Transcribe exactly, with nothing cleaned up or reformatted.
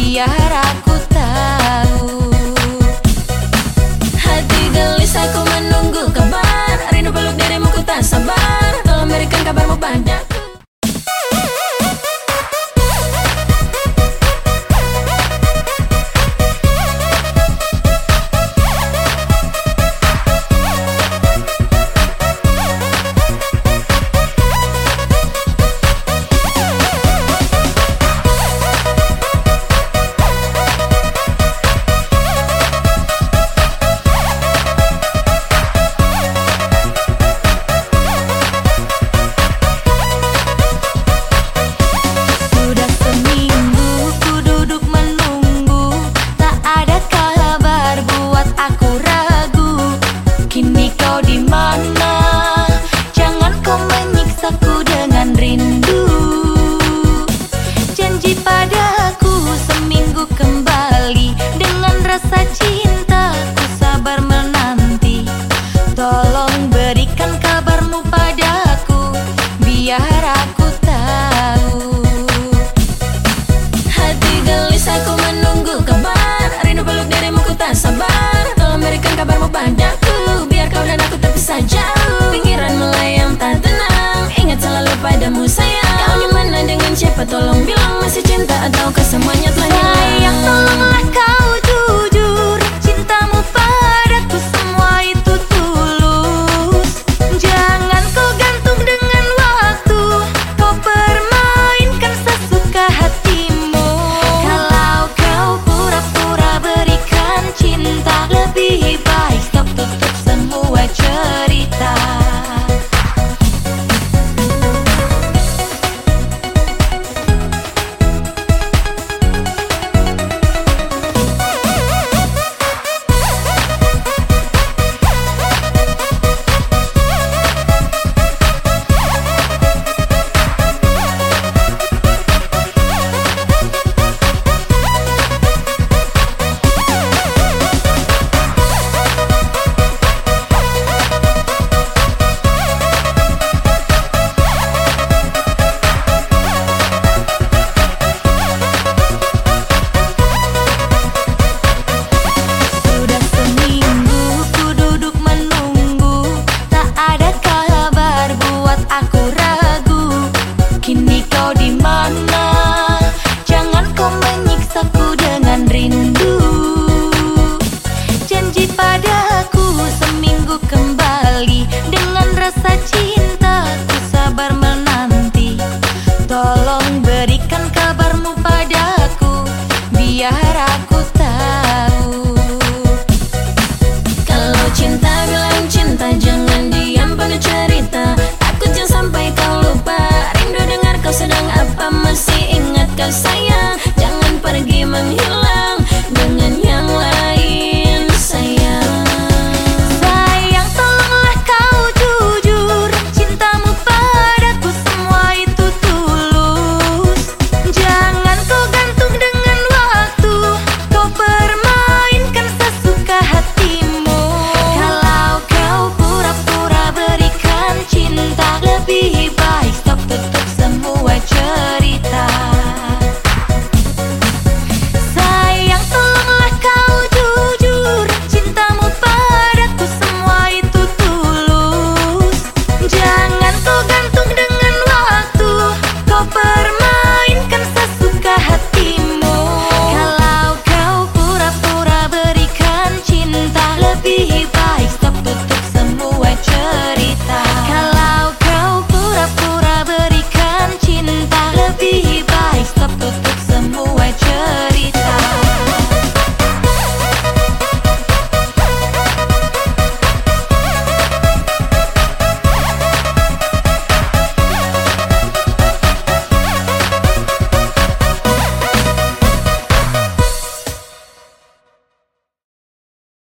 biar aku tahu. Hati gelisah ku menunggu kabar, rindu peluk dirimu ku tak sabar. Tolong berikan kabarmu padaku. Rasa cinta ku sabar menanti. Tolong berikan kabarmu padaku biar aku tahu. Hati gelisah ku menunggu kabar, rindu peluk dirimu ku tak sabar. Tolong berikan kabarmu padaku biar kau dan aku terpisah jauh. Pikiran melayang tak tenang, ingat selalu padamu sayang. Kau di mana dengan siapa, tolong bilang masih cinta ataukah semuanya telah hilang. Sayang, tolonglah kau jujur, cintamu padaku semua itu tulus. Jangan kau gantung dengan waktu, kau permainkan sesuka hatimu. Kalau kau pura-pura berikan cinta, lebih baik stop tutup semua cerita. Rasa cinta ku sabar menanti. Tolong berikan kabarmu padaku biar aku tahu. Kalau cinta bilang cinta, jangan diam pada cerita. Takut jangan sampai kau lupa, rindu dengar kau sedang apa, masih ingat kau sayang. Jangan pergi menghilang.